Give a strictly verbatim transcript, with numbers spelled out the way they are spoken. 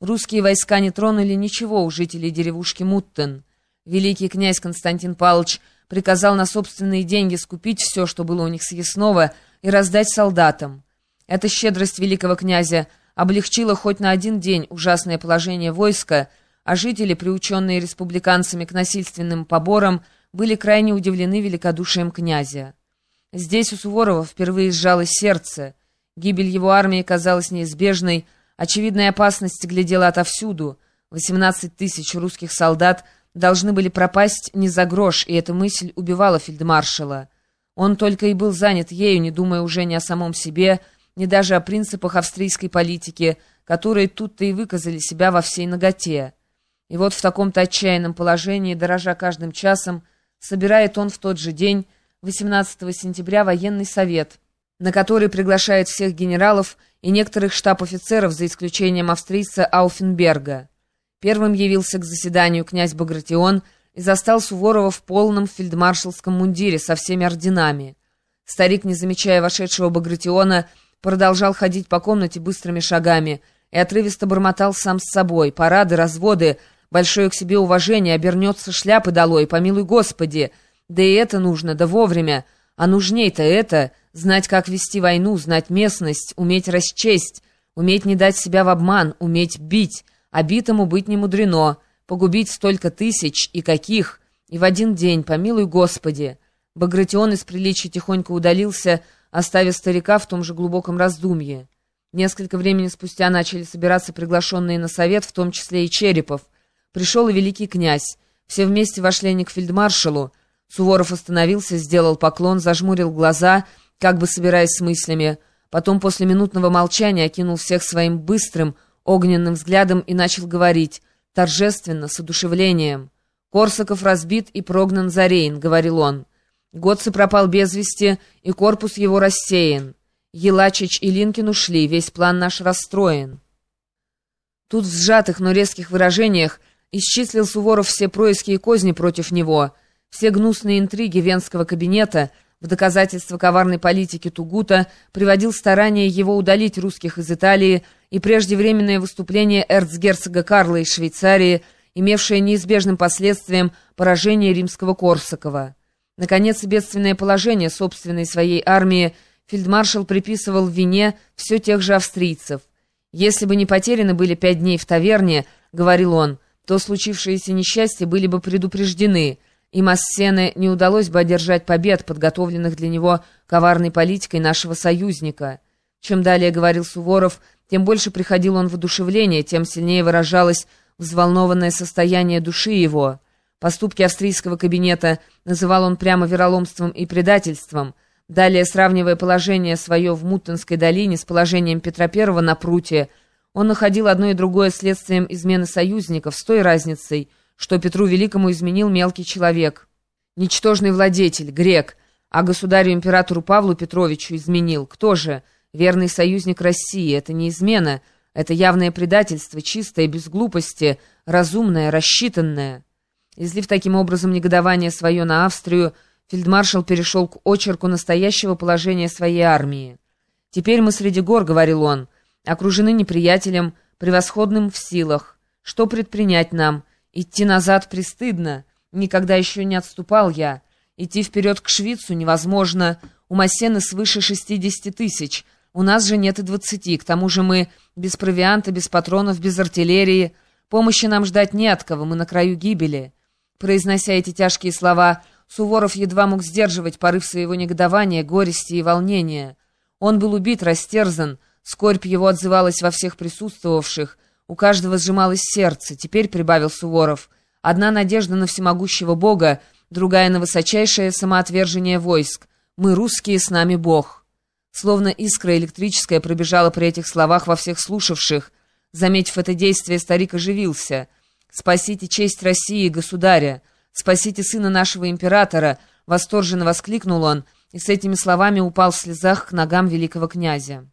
Русские войска не тронули ничего у жителей деревушки Муттен. Великий князь Константин Павлович приказал на собственные деньги скупить все, что было у них съестного, и раздать солдатам. Эта щедрость великого князя облегчила хоть на один день ужасное положение войска, а жители, приученные республиканцами к насильственным поборам, были крайне удивлены великодушием князя. Здесь у Суворова впервые сжалось сердце. Гибель его армии казалась неизбежной, очевидная опасность глядела отовсюду. восемнадцать тысяч русских солдат должны были пропасть не за грош, и эта мысль убивала фельдмаршала. Он только и был занят ею, не думая уже ни о самом себе, ни даже о принципах австрийской политики, которые тут-то и выказали себя во всей наготе. И вот в таком-то отчаянном положении, дорожа каждым часом, собирает он в тот же день, восемнадцатого сентября, военный совет, на который приглашает всех генералов и некоторых штаб-офицеров, за исключением австрийца Ауфенберга. Первым явился к заседанию князь Багратион и застал Суворова в полном фельдмаршалском мундире со всеми орденами. Старик, не замечая вошедшего Багратиона, продолжал ходить по комнате быстрыми шагами и отрывисто бормотал сам с собой: «Парады, разводы, большое к себе уважение, обернется шляпы долой, помилуй Господи! Да и это нужно, да вовремя! А нужней-то это — знать, как вести войну, знать местность, уметь расчесть, уметь не дать себя в обман, уметь бить, а битому быть не мудрено, погубить столько тысяч и каких, и в один день, помилуй Господи!» Багратион из приличия тихонько удалился, оставив старика в том же глубоком раздумье. Несколько времени спустя начали собираться приглашенные на совет, в том числе и Черепов. Пришел и великий князь. Все вместе вошли они к фельдмаршалу. Суворов остановился, сделал поклон, зажмурил глаза, как бы собираясь с мыслями. Потом после минутного молчания окинул всех своим быстрым, огненным взглядом и начал говорить, торжественно, с одушевлением. «Корсаков разбит и прогнан за Рейн», — говорил он. «Готце пропал без вести, и корпус его рассеян. Елачич и Линкин ушли, весь план наш расстроен». Тут в сжатых, но резких выражениях исчислил Суворов все происки и козни против него, все гнусные интриги венского кабинета, в доказательство коварной политики Тугута приводил старание его удалить русских из Италии и преждевременное выступление эрцгерцога Карла из Швейцарии, имевшее неизбежным последствием поражение римского Корсакова. Наконец, бедственное положение собственной своей армии фельдмаршал приписывал вине все тех же австрийцев. «Если бы не потеряны были пять дней в таверне, — говорил он, — то случившиеся несчастья были бы предупреждены, и Массене не удалось бы одержать побед, подготовленных для него коварной политикой нашего союзника». Чем далее говорил Суворов, тем больше приходил он в одушевление, тем сильнее выражалось взволнованное состояние души его. Поступки австрийского кабинета называл он прямо вероломством и предательством. Далее, сравнивая положение свое в Муттенской долине с положением Петра Первого на Пруте, он находил одно и другое следствием измены союзников, с той разницей, что Петру Великому изменил мелкий человек, ничтожный владетель, грек, а государю-императору Павлу Петровичу изменил. Кто же? Верный союзник России. Это не измена, это явное предательство, чистое, без глупости, разумное, рассчитанное. Излив таким образом негодование свое на Австрию, фельдмаршал перешел к очерку настоящего положения своей армии. «Теперь мы среди гор, — говорил он, — окружены неприятелем, превосходным в силах. Что предпринять нам? Идти назад престыдно. Никогда еще не отступал я. Идти вперед к Швицу невозможно. У Массены свыше шестидесяти тысяч. У нас же нет и двадцати. К тому же мы без провианта, без патронов, без артиллерии. Помощи нам ждать не от кого, мы на краю гибели». Произнося эти тяжкие слова, Суворов едва мог сдерживать порыв своего негодования, горести и волнения. Он был убит, растерзан, скорбь его отзывалась во всех присутствовавших, у каждого сжималось сердце. Теперь, — прибавил Суворов, — одна надежда на всемогущего Бога, другая на высочайшее самоотвержение войск. Мы русские, с нами Бог. Словно искра электрическая пробежала при этих словах во всех слушавших. Заметив это действие, старик оживился. «Спасите честь России и государя! Спасите сына нашего императора!» — восторженно воскликнул он, и с этими словами упал в слезах к ногам великого князя.